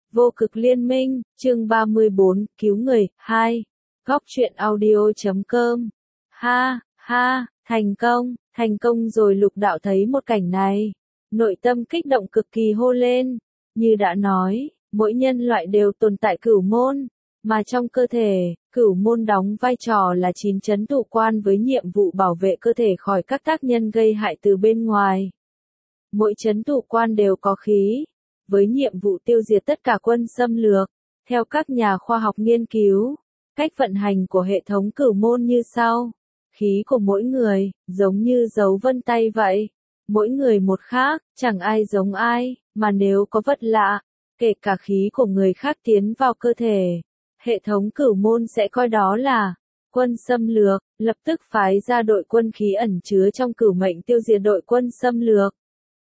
Vô cực liên minh, chương 34, cứu người, 2. Góc truyện audio.com. Ha, ha, thành công rồi. Lục đạo thấy một cảnh này. Nội tâm kích động cực kỳ hô lên. Như đã nói, mỗi nhân loại đều tồn tại cửu môn. Mà trong cơ thể, cửu môn đóng vai trò là 9 chấn thủ quan với nhiệm vụ bảo vệ cơ thể khỏi các tác nhân gây hại từ bên ngoài. Mỗi chấn thủ quan đều có khí, với nhiệm vụ tiêu diệt tất cả quân xâm lược. Theo các nhà khoa học nghiên cứu, cách vận hành của hệ thống cửu môn như sau. Khí của mỗi người, giống như dấu vân tay vậy. Mỗi người một khác, chẳng ai giống ai, mà nếu có vật lạ, kể cả khí của người khác tiến vào cơ thể, hệ thống cửu môn sẽ coi đó là quân xâm lược, lập tức phái ra đội quân khí ẩn chứa trong cửu mệnh tiêu diệt đội quân xâm lược.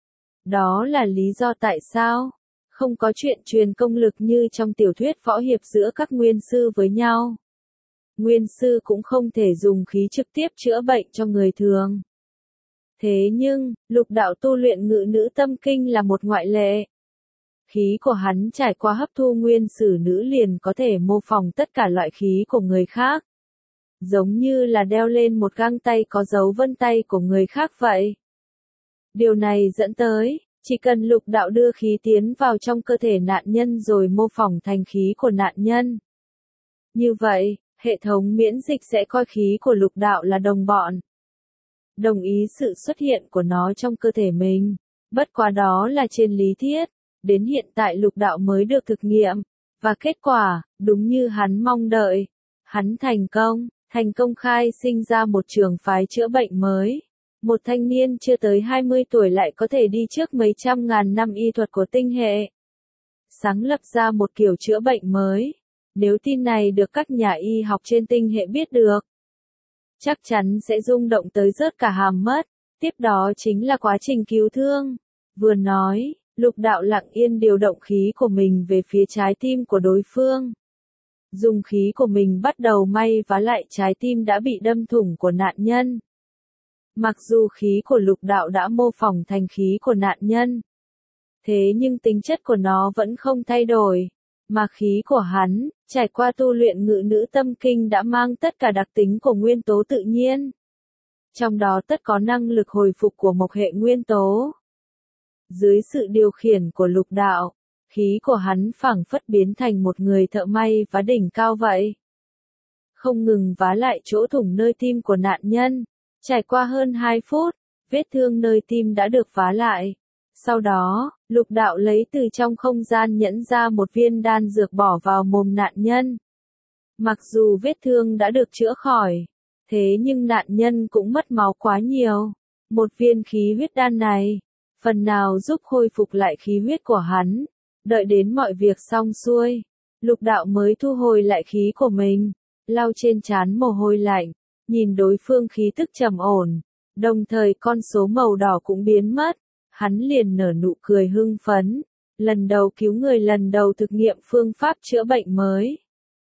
Đó là lý do tại sao không có chuyện truyền công lực như trong tiểu thuyết võ hiệp giữa các nguyên sư với nhau. Nguyên sư cũng không thể dùng khí trực tiếp chữa bệnh cho người thường. Thế nhưng, lục đạo tu luyện ngự nữ tâm kinh là một ngoại lệ. Khí của hắn trải qua hấp thu nguyên sử nữ liền có thể mô phỏng tất cả loại khí của người khác. Giống như là đeo lên một găng tay có dấu vân tay của người khác vậy. Điều này dẫn tới, chỉ cần lục đạo đưa khí tiến vào trong cơ thể nạn nhân rồi mô phỏng thành khí của nạn nhân. Như vậy, hệ thống miễn dịch sẽ coi khí của lục đạo là đồng bọn. Đồng ý sự xuất hiện của nó trong cơ thể mình. Bất quá đó là trên lý thuyết. Đến hiện tại lục đạo mới được thực nghiệm. Và kết quả, đúng như hắn mong đợi. Hắn thành công khai sinh ra một trường phái chữa bệnh mới. Một thanh niên chưa tới 20 tuổi lại có thể đi trước mấy trăm ngàn năm y thuật của tinh hệ. Sáng lập ra một kiểu chữa bệnh mới. Nếu tin này được các nhà y học trên tinh hệ biết được, chắc chắn sẽ rung động tới rớt cả hàm mất. Tiếp đó chính là quá trình cứu thương. Vừa nói, lục đạo lặng yên điều động khí của mình về phía trái tim của đối phương. Dùng khí của mình bắt đầu may vá lại trái tim đã bị đâm thủng của nạn nhân. Mặc dù khí của lục đạo đã mô phỏng thành khí của nạn nhân, thế nhưng tính chất của nó vẫn không thay đổi. Mà khí của hắn, trải qua tu luyện ngự nữ tâm kinh đã mang tất cả đặc tính của nguyên tố tự nhiên. Trong đó tất có năng lực hồi phục của mộc hệ nguyên tố. Dưới sự điều khiển của lục đạo, khí của hắn phảng phất biến thành một người thợ may vá đỉnh cao vậy. Không ngừng vá lại chỗ thủng nơi tim của nạn nhân. Trải qua hơn 2 phút, vết thương nơi tim đã được vá lại. Sau đó, lục đạo lấy từ trong không gian nhẫn ra một viên đan dược bỏ vào mồm nạn nhân. Mặc dù vết thương đã được chữa khỏi, thế nhưng nạn nhân cũng mất máu quá nhiều. Một viên khí huyết đan này, phần nào giúp khôi phục lại khí huyết của hắn. Đợi đến mọi việc xong xuôi, lục đạo mới thu hồi lại khí của mình, lau trên trán mồ hôi lạnh, nhìn đối phương khí tức trầm ổn, đồng thời con số màu đỏ cũng biến mất. Hắn liền nở nụ cười hưng phấn, lần đầu cứu người, lần đầu thực nghiệm phương pháp chữa bệnh mới.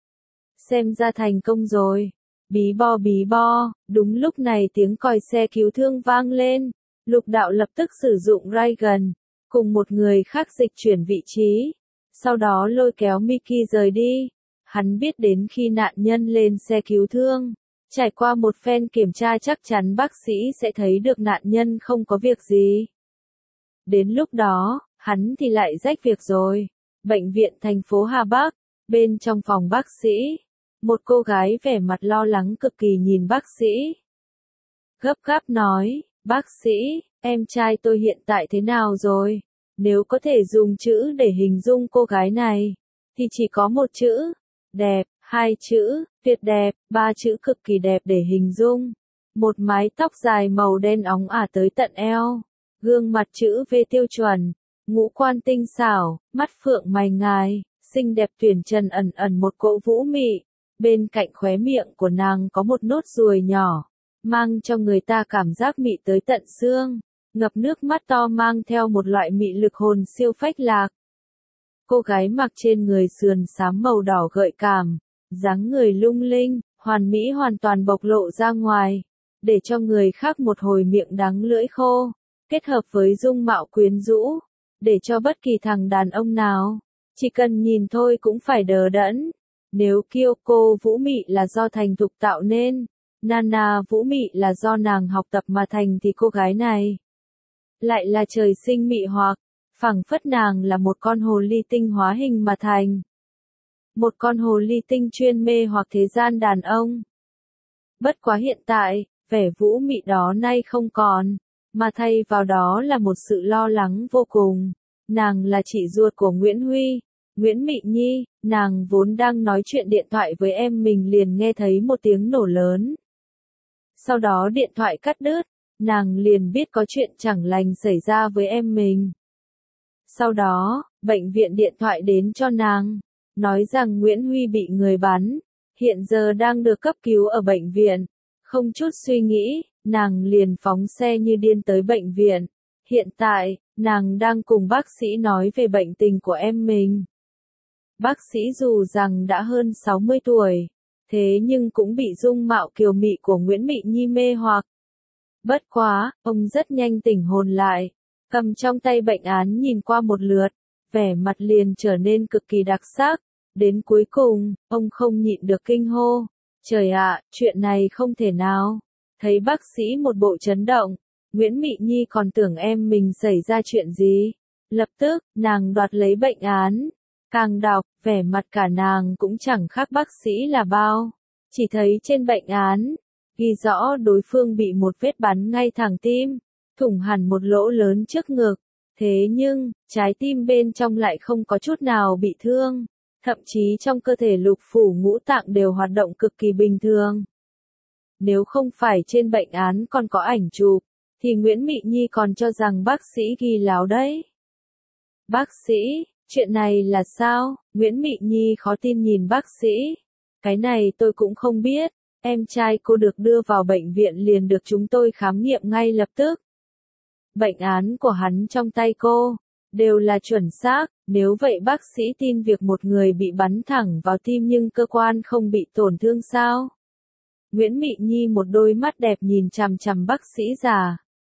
Xem ra thành công rồi. Bí bo, đúng lúc này tiếng còi xe cứu thương vang lên. Lục đạo lập tức sử dụng ray gun, cùng một người khác dịch chuyển vị trí. Sau đó lôi kéo Mickey rời đi. Hắn biết đến khi nạn nhân lên xe cứu thương, trải qua một phen kiểm tra chắc chắn bác sĩ sẽ thấy được nạn nhân không có việc gì. Đến lúc đó, hắn thì lại rách việc rồi. Bệnh viện thành phố Hà Bắc, bên trong phòng bác sĩ, một cô gái vẻ mặt lo lắng cực kỳ nhìn bác sĩ. Gấp gáp nói, bác sĩ, em trai tôi hiện tại thế nào rồi? Nếu có thể dùng chữ để hình dung cô gái này, thì chỉ có một chữ, đẹp, 2 chữ, tuyệt đẹp, 3 chữ cực kỳ đẹp để hình dung. Một mái tóc dài màu đen óng ả tới tận eo. Gương mặt chữ V tiêu chuẩn, ngũ quan tinh xảo, mắt phượng mày ngài, xinh đẹp tuyển trần ẩn ẩn một cỗ vũ mị. Bên cạnh khóe miệng của nàng có một nốt ruồi nhỏ, mang cho người ta cảm giác mị tới tận xương, ngập nước mắt to mang theo một loại mị lực hồn siêu phách lạc. Cô gái mặc trên người sườn xám màu đỏ gợi cảm, dáng người lung linh, hoàn mỹ hoàn toàn bộc lộ ra ngoài, để cho người khác một hồi miệng đắng lưỡi khô. Kết hợp với dung mạo quyến rũ, để cho bất kỳ thằng đàn ông nào Chỉ cần nhìn thôi cũng phải đờ đẫn. Nếu Kyoko Vũ Mị là do thành thục tạo nên, Nana Vũ Mị là do nàng học tập mà thành thì cô gái này lại là trời sinh mị hoặc, phảng phất nàng là một con hồ ly tinh hóa hình mà thành. Một con hồ ly tinh chuyên mê hoặc thế gian đàn ông. Bất quá hiện tại, vẻ vũ mị đó nay không còn, mà thay vào đó là một sự lo lắng vô cùng. Nàng là chị ruột của Nguyễn Huy, Nguyễn Mị Nhi, nàng vốn đang nói chuyện điện thoại với em mình liền nghe thấy một tiếng nổ lớn. Sau đó điện thoại cắt đứt, nàng liền biết có chuyện chẳng lành xảy ra với em mình. Sau đó, bệnh viện điện thoại đến cho nàng, nói rằng Nguyễn Huy bị người bắn, hiện giờ đang được cấp cứu ở bệnh viện. Không chút suy nghĩ, nàng liền phóng xe như điên tới bệnh viện. Hiện tại, nàng đang cùng bác sĩ nói về bệnh tình của em mình. Bác sĩ dù rằng đã hơn 60 tuổi, thế nhưng cũng bị dung mạo kiều mị của Nguyễn Mị Nhi mê hoặc. Bất quá, ông rất nhanh tỉnh hồn lại, cầm trong tay bệnh án nhìn qua một lượt, vẻ mặt liền trở nên cực kỳ đặc sắc. Đến cuối cùng, ông không nhịn được kinh hô. Trời ạ, chuyện này không thể nào. Thấy bác sĩ một bộ chấn động, Nguyễn Mị Nhi còn tưởng em mình xảy ra chuyện gì. Lập tức, nàng đoạt lấy bệnh án. Càng đọc, vẻ mặt cả nàng cũng chẳng khác bác sĩ là bao. Chỉ thấy trên bệnh án, ghi rõ đối phương bị một vết bắn ngay thẳng tim, thủng hẳn một lỗ lớn trước ngực. Thế nhưng, trái tim bên trong lại không có chút nào bị thương. Thậm chí trong cơ thể lục phủ ngũ tạng đều hoạt động cực kỳ bình thường. Nếu không phải trên bệnh án còn có ảnh chụp, thì Nguyễn Mị Nhi còn cho rằng bác sĩ ghi láo đấy. Bác sĩ, chuyện này là sao? Nguyễn Mị Nhi khó tin nhìn bác sĩ. Cái này tôi cũng không biết, em trai cô được đưa vào bệnh viện liền được chúng tôi khám nghiệm ngay lập tức. Bệnh án của hắn trong tay cô đều là chuẩn xác, nếu vậy bác sĩ tin việc một người bị bắn thẳng vào tim nhưng cơ quan không bị tổn thương sao? Nguyễn Mị Nhi một đôi mắt đẹp nhìn chằm chằm bác sĩ già.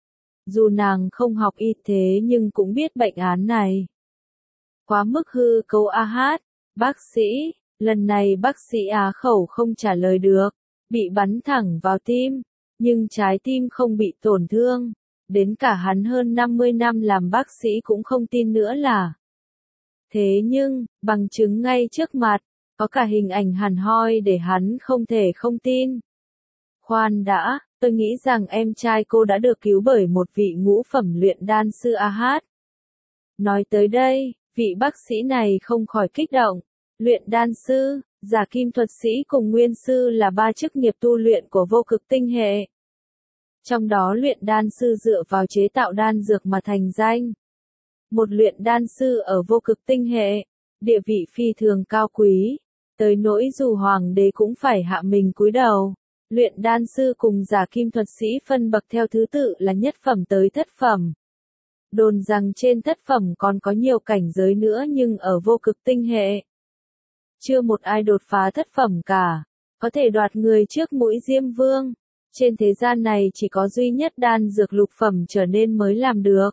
Dù nàng không học y thế nhưng cũng biết bệnh án này quá mức hư cấu a hát. Bác sĩ, lần này bác sĩ á khẩu không trả lời được, bị bắn thẳng vào tim, nhưng trái tim không bị tổn thương. Đến cả hắn hơn 50 năm làm bác sĩ cũng không tin nữa là. Thế nhưng, bằng chứng ngay trước mặt, có cả hình ảnh hẳn hoi để hắn không thể không tin. Khoan đã, tôi nghĩ rằng em trai cô đã được cứu bởi một vị ngũ phẩm luyện đan sư a hát. Nói tới đây, vị bác sĩ này không khỏi kích động. Luyện đan sư, giả kim thuật sĩ cùng nguyên sư là ba chức nghiệp tu luyện của vô cực tinh hệ. Trong đó luyện đan sư dựa vào chế tạo đan dược mà thành danh. Một luyện đan sư ở vô cực tinh hệ, địa vị phi thường cao quý, tới nỗi dù hoàng đế cũng phải hạ mình cúi đầu. Luyện đan sư cùng giả kim thuật sĩ phân bậc theo thứ tự là nhất phẩm tới thất phẩm. Đồn rằng trên thất phẩm còn có nhiều cảnh giới nữa nhưng ở vô cực tinh hệ, chưa một ai đột phá thất phẩm cả, có thể đoạt người trước mũi Diêm Vương. Trên thế gian này chỉ có duy nhất đan dược lục phẩm trở nên mới làm được.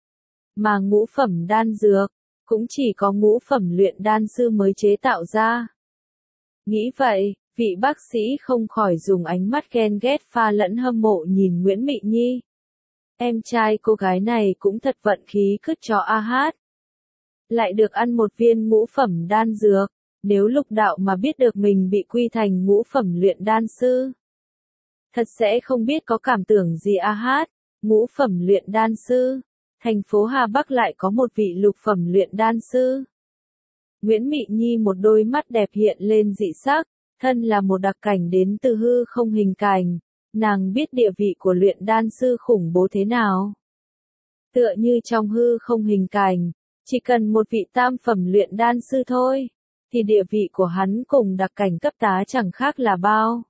Mà ngũ phẩm đan dược, cũng chỉ có ngũ phẩm luyện đan sư mới chế tạo ra. Nghĩ vậy, vị bác sĩ không khỏi dùng ánh mắt ghen ghét pha lẫn hâm mộ nhìn Nguyễn Mị Nhi. Em trai cô gái này cũng thật vận khí cứt cho a hát. Lại được ăn một viên ngũ phẩm đan dược, nếu lục đạo mà biết được mình bị quy thành ngũ phẩm luyện đan sư. Thật sẽ không biết có cảm tưởng gì a hát. Ngũ phẩm luyện đan sư, thành phố Hà Bắc lại có một vị lục phẩm luyện đan sư. Nguyễn Mị Nhi một đôi mắt đẹp hiện lên dị sắc, thân là một đặc cảnh đến từ hư không hình cảnh, nàng biết địa vị của luyện đan sư khủng bố thế nào. Tựa như trong hư không hình cảnh, chỉ cần một vị tam phẩm luyện đan sư thôi, thì địa vị của hắn cùng đặc cảnh cấp tá chẳng khác là bao.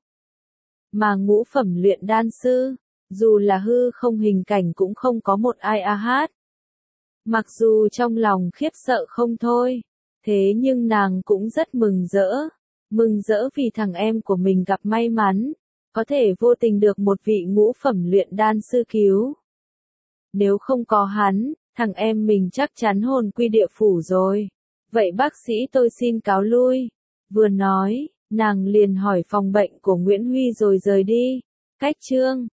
Mà ngũ phẩm luyện đan sư, dù là hư không hình cảnh cũng không có một ai a hát. Mặc dù trong lòng khiếp sợ không thôi, thế nhưng nàng cũng rất mừng rỡ vì thằng em của mình gặp may mắn, có thể vô tình được một vị ngũ phẩm luyện đan sư cứu. Nếu không có hắn, thằng em mình chắc chắn hồn quy địa phủ rồi. Vậy bác sĩ tôi xin cáo lui. Vừa nói, nàng liền hỏi phòng bệnh của Nguyễn Huy rồi rời đi. Cách chương